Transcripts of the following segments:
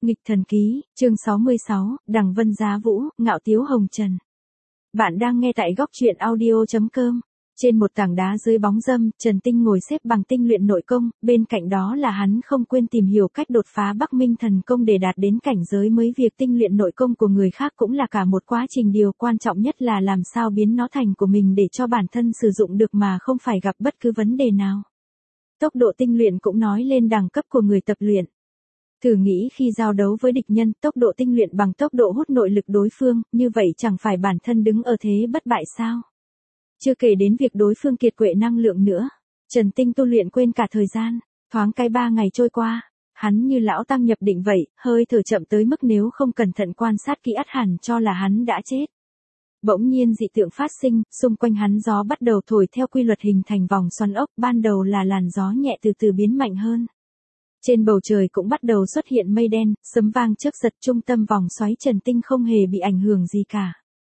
Nghịch thần ký, chương 66, Đằng Vân Giá Vũ, Ngạo Tiếu Hồng Trần. Bạn đang nghe tại góc truyện audio.com. Trên một tảng đá dưới bóng râm, Trần Tinh ngồi xếp bằng tinh luyện nội công, bên cạnh đó là hắn không quên tìm hiểu cách đột phá Bắc Minh thần công để đạt đến cảnh giới mới. Việc tinh luyện nội công của người khác cũng là cả một quá trình, điều quan trọng nhất là làm sao biến nó thành của mình để cho bản thân sử dụng được mà không phải gặp bất cứ vấn đề nào. Tốc độ tinh luyện cũng nói lên đẳng cấp của người tập luyện. Thử nghĩ khi giao đấu với địch nhân, tốc độ tinh luyện bằng tốc độ hút nội lực đối phương, như vậy chẳng phải bản thân đứng ở thế bất bại sao? Chưa kể đến việc đối phương kiệt quệ năng lượng nữa. Trần Tinh tu luyện quên cả thời gian, thoáng cái 3 ngày trôi qua, hắn như lão tăng nhập định vậy, hơi thở chậm tới mức nếu không cẩn thận quan sát kỹ ắt hẳn cho là hắn đã chết. Bỗng nhiên dị tượng phát sinh, xung quanh hắn gió bắt đầu thổi theo quy luật hình thành vòng xoắn ốc, ban đầu là làn gió nhẹ từ từ biến mạnh hơn. Trên bầu trời cũng bắt đầu xuất hiện mây đen, sấm vang chớp giật, trung tâm vòng xoáy Trần Tinh không hề bị ảnh hưởng gì cả.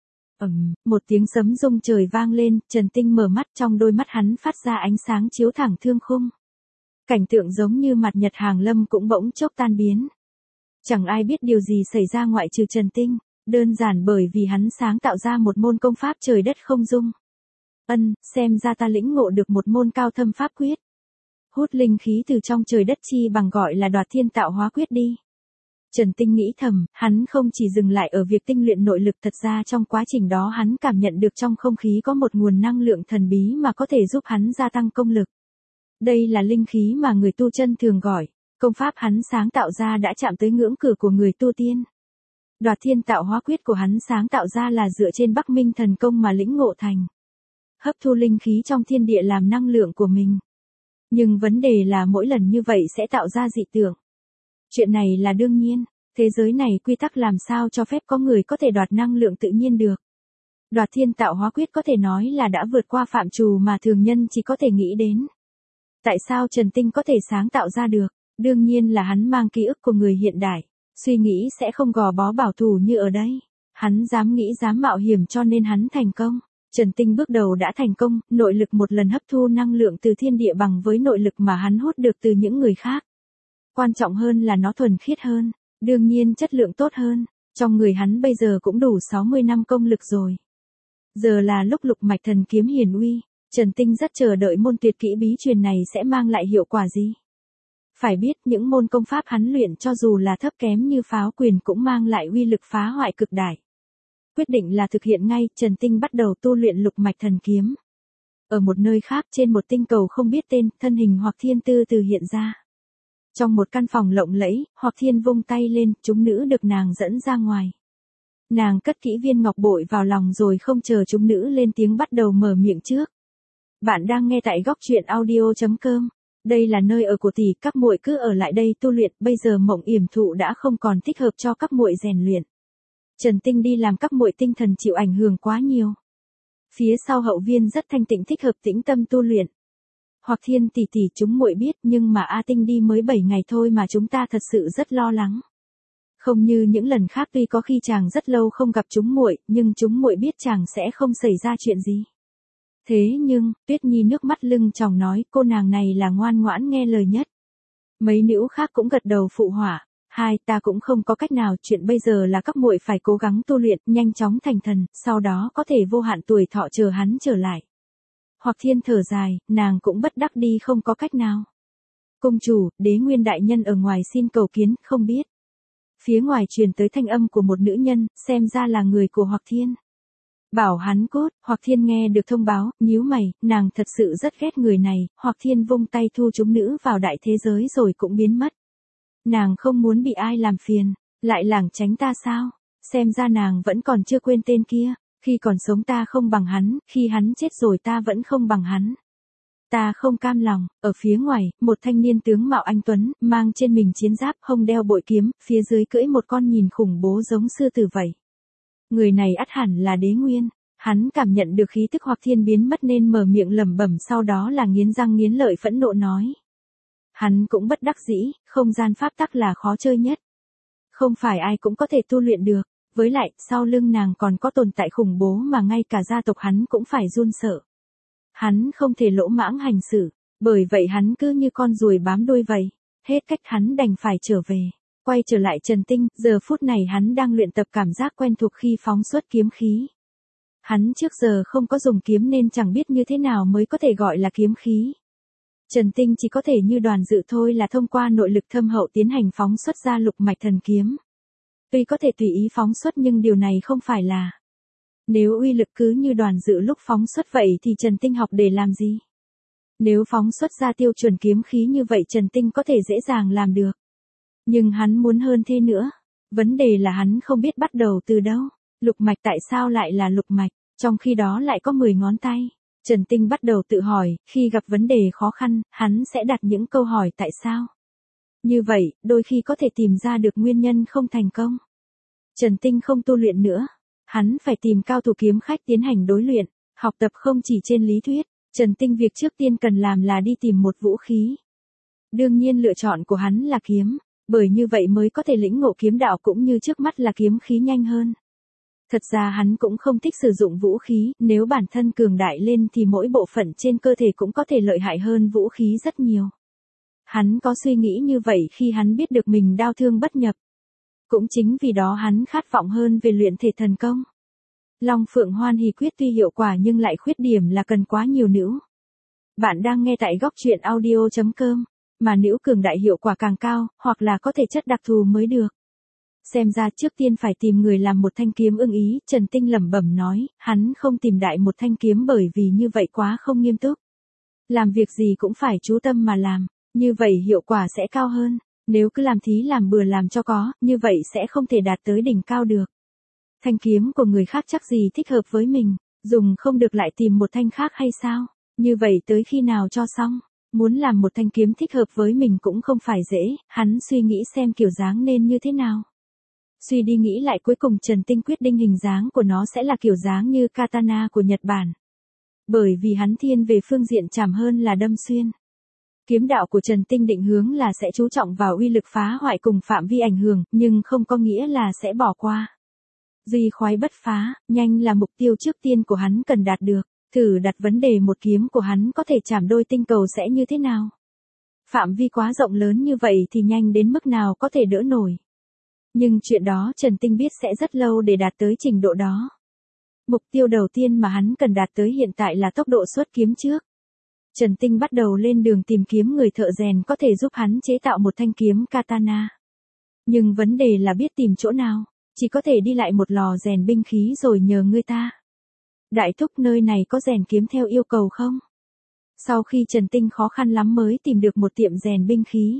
Một tiếng sấm rung trời vang lên, Trần Tinh mở mắt, trong đôi mắt hắn phát ra ánh sáng chiếu thẳng thương khung. Cảnh tượng giống như mặt nhật hàng lâm cũng bỗng chốc tan biến. Chẳng ai biết điều gì xảy ra ngoại trừ Trần Tinh, đơn giản bởi vì hắn sáng tạo ra một môn công pháp trời đất không dung. Xem ra ta lĩnh ngộ được một môn cao thâm pháp quyết. Hút linh khí từ trong trời đất chi bằng gọi là Đoạt Thiên Tạo Hóa Quyết đi. Trần Tinh nghĩ thầm, hắn không chỉ dừng lại ở việc tinh luyện nội lực, thật ra trong quá trình đó hắn cảm nhận được trong không khí có một nguồn năng lượng thần bí mà có thể giúp hắn gia tăng công lực. Đây là linh khí mà người tu chân thường gọi, công pháp hắn sáng tạo ra đã chạm tới ngưỡng cửa của người tu tiên. Đoạt Thiên Tạo Hóa Quyết của hắn sáng tạo ra là dựa trên Bắc Minh thần công mà lĩnh ngộ thành. Hấp thu linh khí trong thiên địa làm năng lượng của mình. Nhưng vấn đề là mỗi lần như vậy sẽ tạo ra dị tượng. Chuyện này là đương nhiên, thế giới này quy tắc làm sao cho phép có người có thể đoạt năng lượng tự nhiên được. Đoạt Thiên Tạo Hóa Quyết có thể nói là đã vượt qua phạm trù mà thường nhân chỉ có thể nghĩ đến. Tại sao Trần Tinh có thể sáng tạo ra được? Đương nhiên là hắn mang ký ức của người hiện đại, suy nghĩ sẽ không gò bó bảo thủ như ở đây. Hắn dám nghĩ dám mạo hiểm cho nên hắn thành công. Trần Tinh bước đầu đã thành công, nội lực một lần hấp thu năng lượng từ thiên địa bằng với nội lực mà hắn hút được từ những người khác. Quan trọng hơn là nó thuần khiết hơn, đương nhiên chất lượng tốt hơn, trong người hắn bây giờ cũng đủ 60 năm công lực rồi. Giờ là lúc lục mạch thần kiếm hiển uy, Trần Tinh rất chờ đợi môn tuyệt kỹ bí truyền này sẽ mang lại hiệu quả gì. Phải biết những môn công pháp hắn luyện cho dù là thấp kém như pháo quyền cũng mang lại uy lực phá hoại cực đại. Quyết định là thực hiện ngay, Trần Tinh bắt đầu tu luyện lục mạch thần kiếm. Ở một nơi khác trên một tinh cầu không biết tên, thân hình Hoặc Thiên từ từ hiện ra. Trong một căn phòng lộng lẫy, Hoặc Thiên vung tay lên, chúng nữ được nàng dẫn ra ngoài. Nàng cất kỹ viên ngọc bội vào lòng rồi không chờ chúng nữ lên tiếng bắt đầu mở miệng trước. Bạn đang nghe tại góc truyện audio.com. Đây là nơi ở của tỷ, các muội cứ ở lại đây tu luyện, bây giờ Mộng Yểm Thụ đã không còn thích hợp cho các muội rèn luyện. Trần Tinh đi làm các muội tinh thần chịu ảnh hưởng quá nhiều. Phía sau hậu viên rất thanh tịnh, thích hợp tĩnh tâm tu luyện. Hoặc Thiên tỷ tỷ, chúng muội biết, nhưng mà A Tinh đi mới 7 ngày thôi mà chúng ta thật sự rất lo lắng. Không như những lần khác, tuy có khi chàng rất lâu không gặp chúng muội, nhưng chúng muội biết chàng sẽ không xảy ra chuyện gì. Thế nhưng, Tuyết Nhi nước mắt lưng tròng nói, cô nàng này là ngoan ngoãn nghe lời nhất. Mấy nữ khác cũng gật đầu phụ họa. Ta cũng không có cách nào, chuyện bây giờ là các muội phải cố gắng tu luyện, nhanh chóng thành thần, sau đó có thể vô hạn tuổi thọ chờ hắn trở lại. Hoặc Thiên thở dài, nàng cũng bất đắc đi không có cách nào. Công chủ, Đế Nguyên đại nhân ở ngoài xin cầu kiến, không biết. Phía ngoài truyền tới thanh âm của một nữ nhân, xem ra là người của Hoặc Thiên. Bảo hắn cốt, Hoặc Thiên nghe được thông báo, nhíu mày, nàng thật sự rất ghét người này. Hoặc Thiên vung tay thu chúng nữ vào đại thế giới rồi cũng biến mất. Nàng không muốn bị ai làm phiền, lại lảng tránh ta sao? Xem ra nàng vẫn còn chưa quên tên kia, khi còn sống ta không bằng hắn, khi hắn chết rồi ta vẫn không bằng hắn. Ta không cam lòng. Ở phía ngoài, một thanh niên tướng mạo anh tuấn, mang trên mình chiến giáp, hông đeo bội kiếm, phía dưới cưỡi một con nhìn khủng bố giống sư tử vậy. Người này ắt hẳn là Đế Nguyên. Hắn cảm nhận được khí tức Hoặc Thiên biến mất nên mở miệng lẩm bẩm, sau đó là nghiến răng nghiến lợi phẫn nộ nói. Hắn cũng bất đắc dĩ, không gian pháp tắc là khó chơi nhất. Không phải ai cũng có thể tu luyện được, với lại, sau lưng nàng còn có tồn tại khủng bố mà ngay cả gia tộc hắn cũng phải run sợ. Hắn không thể lỗ mãng hành xử, bởi vậy hắn cứ như con ruồi bám đuôi vậy, hết cách hắn đành phải trở về. Quay trở lại Trần Tinh, giờ phút này hắn đang luyện tập cảm giác quen thuộc khi phóng xuất kiếm khí. Hắn trước giờ không có dùng kiếm nên chẳng biết như thế nào mới có thể gọi là kiếm khí. Trần Tinh chỉ có thể như Đoàn Dự thôi là thông qua nội lực thâm hậu tiến hành phóng xuất ra lục mạch thần kiếm. Tuy có thể tùy ý phóng xuất nhưng điều này không phải là. Nếu uy lực cứ như Đoàn Dự lúc phóng xuất vậy thì Trần Tinh học để làm gì? Nếu phóng xuất ra tiêu chuẩn kiếm khí như vậy Trần Tinh có thể dễ dàng làm được. Nhưng hắn muốn hơn thế nữa. Vấn đề là hắn không biết bắt đầu từ đâu. Lục mạch tại sao lại là lục mạch, trong khi đó lại có 10 ngón tay. Trần Tinh bắt đầu tự hỏi, khi gặp vấn đề khó khăn, hắn sẽ đặt những câu hỏi tại sao. Như vậy, đôi khi có thể tìm ra được nguyên nhân không thành công. Trần Tinh không tu luyện nữa. Hắn phải tìm cao thủ kiếm khách tiến hành đối luyện, học tập không chỉ trên lý thuyết. Trần Tinh việc trước tiên cần làm là đi tìm một vũ khí. Đương nhiên lựa chọn của hắn là kiếm, bởi như vậy mới có thể lĩnh ngộ kiếm đạo cũng như trước mắt là kiếm khí nhanh hơn. Thật ra hắn cũng không thích sử dụng vũ khí, nếu bản thân cường đại lên thì mỗi bộ phận trên cơ thể cũng có thể lợi hại hơn vũ khí rất nhiều. Hắn có suy nghĩ như vậy khi hắn biết được mình đao thương bất nhập. Cũng chính vì đó hắn khát vọng hơn về luyện thể thần công. Long Phượng Hoan Hỷ Quyết tuy hiệu quả nhưng lại khuyết điểm là cần quá nhiều nữ. Bạn đang nghe tại góc truyện audio.com, mà nữ cường đại hiệu quả càng cao, hoặc là có thể chất đặc thù mới được. Xem ra trước tiên phải tìm người làm một thanh kiếm ưng ý, Trần Tinh lẩm bẩm nói, hắn không tìm đại một thanh kiếm bởi vì như vậy quá không nghiêm túc. Làm việc gì cũng phải chú tâm mà làm, như vậy hiệu quả sẽ cao hơn, nếu cứ làm thí làm bừa làm cho có, như vậy sẽ không thể đạt tới đỉnh cao được. Thanh kiếm của người khác chắc gì thích hợp với mình, dùng không được lại tìm một thanh khác hay sao, như vậy tới khi nào cho xong. Muốn làm một thanh kiếm thích hợp với mình cũng không phải dễ, hắn suy nghĩ xem kiểu dáng nên như thế nào. Suy đi nghĩ lại cuối cùng Trần Tinh quyết định hình dáng của nó sẽ là kiểu dáng như katana của Nhật Bản. Bởi vì hắn thiên về phương diện chảm hơn là đâm xuyên. Kiếm đạo của Trần Tinh định hướng là sẽ chú trọng vào uy lực phá hoại cùng phạm vi ảnh hưởng, nhưng không có nghĩa là sẽ bỏ qua. Duy khoái bất phá, nhanh là mục tiêu trước tiên của hắn cần đạt được. Thử đặt vấn đề một kiếm của hắn có thể chảm đôi tinh cầu sẽ như thế nào? Phạm vi quá rộng lớn như vậy thì nhanh đến mức nào có thể đỡ nổi. Nhưng chuyện đó Trần Tinh biết sẽ rất lâu để đạt tới trình độ đó. Mục tiêu đầu tiên mà hắn cần đạt tới hiện tại là tốc độ xuất kiếm trước. Trần Tinh bắt đầu lên đường tìm kiếm người thợ rèn có thể giúp hắn chế tạo một thanh kiếm katana. Nhưng vấn đề là biết tìm chỗ nào, chỉ có thể đi lại một lò rèn binh khí rồi nhờ người ta. Đại thúc nơi này có rèn kiếm theo yêu cầu không? Sau khi Trần Tinh khó khăn lắm mới tìm được một tiệm rèn binh khí.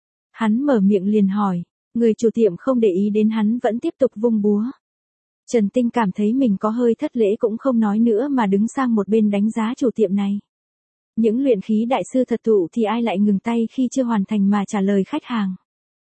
Hắn mở miệng liền hỏi, người chủ tiệm không để ý đến hắn vẫn tiếp tục vung búa. Trần Tinh cảm thấy mình có hơi thất lễ cũng không nói nữa mà đứng sang một bên đánh giá chủ tiệm này. Những luyện khí đại sư thật thụ thì ai lại ngừng tay khi chưa hoàn thành mà trả lời khách hàng.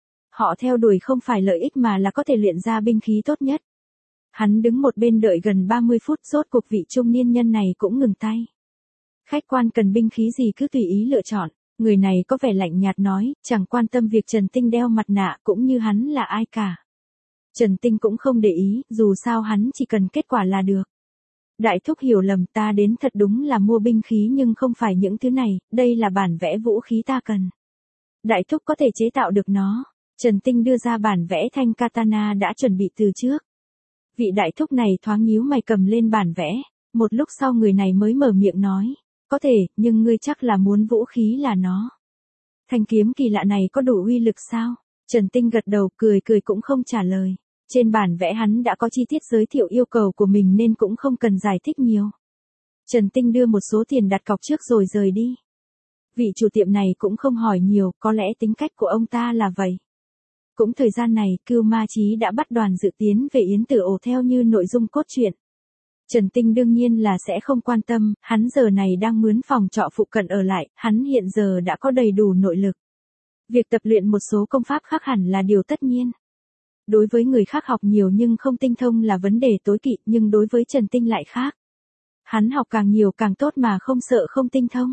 Họ theo đuổi không phải lợi ích mà là có thể luyện ra binh khí tốt nhất. Hắn đứng một bên đợi gần 30 phút rốt cuộc vị trung niên nhân này cũng ngừng tay. Khách quan cần binh khí gì cứ tùy ý lựa chọn, người này có vẻ lạnh nhạt nói, chẳng quan tâm việc Trần Tinh đeo mặt nạ cũng như hắn là ai cả. Trần Tinh cũng không để ý, dù sao hắn chỉ cần kết quả là được. Đại thúc hiểu lầm ta đến thật đúng là mua binh khí nhưng không phải những thứ này, đây là bản vẽ vũ khí ta cần. Đại thúc có thể chế tạo được nó. Trần Tinh đưa ra bản vẽ thanh katana đã chuẩn bị từ trước. Vị đại thúc này thoáng nhíu mày cầm lên bản vẽ, một lúc sau người này mới mở miệng nói, có thể, nhưng ngươi chắc là muốn vũ khí là nó. Thanh kiếm kỳ lạ này có đủ uy lực sao? Trần Tinh gật đầu cười cười cũng không trả lời. Trên bản vẽ hắn đã có chi tiết giới thiệu yêu cầu của mình nên cũng không cần giải thích nhiều. Trần Tinh đưa một số tiền đặt cọc trước rồi rời đi. Vị chủ tiệm này cũng không hỏi nhiều, có lẽ tính cách của ông ta là vậy. Cũng thời gian này, Cưu Ma Chí đã bắt Đoàn Dự tiến về Yến Tử Ổ theo như nội dung cốt truyện. Trần Tinh đương nhiên là sẽ không quan tâm, hắn giờ này đang mướn phòng trọ phụ cận ở lại, hắn hiện giờ đã có đầy đủ nội lực. Việc tập luyện một số công pháp khác hẳn là điều tất nhiên. Đối với người khác học nhiều nhưng không tinh thông là vấn đề tối kỵ, nhưng đối với Trần Tinh lại khác. Hắn học càng nhiều càng tốt mà không sợ không tinh thông.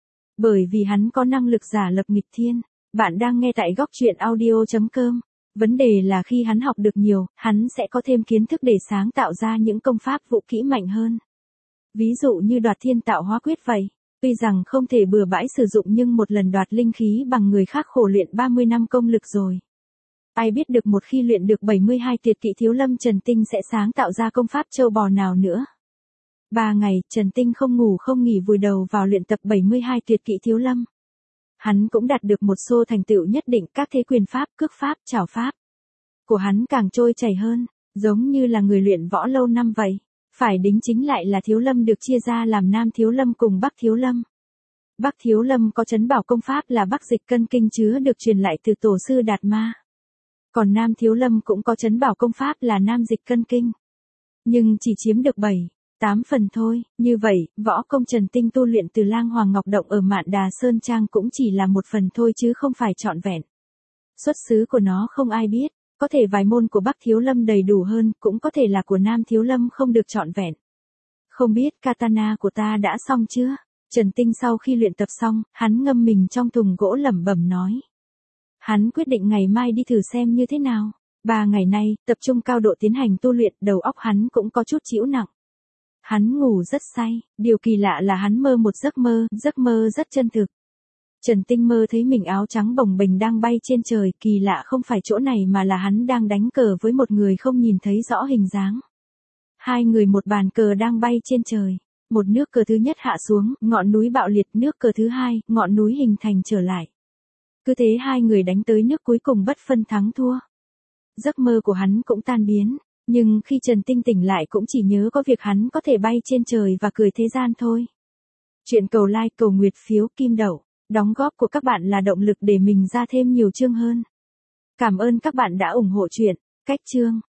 Bởi vì hắn có năng lực giả lập nghịch thiên. Bạn đang nghe tại góc truyện audio.com. Vấn đề là khi hắn học được nhiều, hắn sẽ có thêm kiến thức để sáng tạo ra những công pháp vũ kỹ mạnh hơn. Ví dụ như đoạt thiên tạo hóa quyết vậy. Tuy rằng không thể bừa bãi sử dụng nhưng một lần đoạt linh khí bằng người khác khổ luyện 30 năm công lực rồi. Ai biết được một khi luyện được 72 tuyệt kỹ Thiếu Lâm Trần Tinh sẽ sáng tạo ra công pháp châu bò nào nữa. 3 ngày, Trần Tinh không ngủ không nghỉ vùi đầu vào luyện tập 72 tuyệt kỹ Thiếu Lâm. Hắn cũng đạt được một số thành tựu nhất định, các thế quyền pháp, cước pháp, trảo pháp của hắn càng trôi chảy hơn, giống như là người luyện võ lâu năm vậy. Phải đính chính lại là Thiếu Lâm được chia ra làm Nam Thiếu Lâm cùng Bắc Thiếu Lâm. Bắc Thiếu Lâm có trấn bảo công pháp là Bắc Dịch Cân Kinh chứa được truyền lại từ tổ sư Đạt Ma. Còn Nam Thiếu Lâm cũng có trấn bảo công pháp là Nam Dịch Cân Kinh. Nhưng chỉ chiếm được 7-8 phần thôi, như vậy, võ công Trần Tinh tu luyện từ Lang Hoàng Ngọc Động ở Mạn Đà Sơn Trang cũng chỉ là một phần thôi chứ không phải trọn vẹn. Xuất xứ của nó không ai biết, có thể vài môn của Bắc Thiếu Lâm đầy đủ hơn, cũng có thể là của Nam Thiếu Lâm không được trọn vẹn. Không biết katana của ta đã xong chưa? Trần Tinh sau khi luyện tập xong, hắn ngâm mình trong thùng gỗ lẩm bẩm nói. Hắn quyết định ngày mai đi thử xem như thế nào. 3 ngày nay, tập trung cao độ tiến hành tu luyện, đầu óc hắn cũng có chút chịu nặng. Hắn ngủ rất say, điều kỳ lạ là hắn mơ một giấc mơ rất chân thực. Trần Tinh mơ thấy mình áo trắng bồng bềnh đang bay trên trời, kỳ lạ không phải chỗ này mà là hắn đang đánh cờ với một người không nhìn thấy rõ hình dáng. Hai người một bàn cờ đang bay trên trời. Một nước cờ thứ nhất hạ xuống, ngọn núi bạo liệt, nước cờ thứ hai, ngọn núi hình thành trở lại. Cứ thế hai người đánh tới nước cuối cùng bất phân thắng thua. Giấc mơ của hắn cũng tan biến, nhưng khi Trần Tinh tỉnh lại cũng chỉ nhớ có việc hắn có thể bay trên trời và cười thế gian thôi. Chuyện cầu like, cầu nguyệt phiếu, kim đậu, đóng góp của các bạn là động lực để mình ra thêm nhiều chương hơn. Cảm ơn các bạn đã ủng hộ chuyện, cách chương.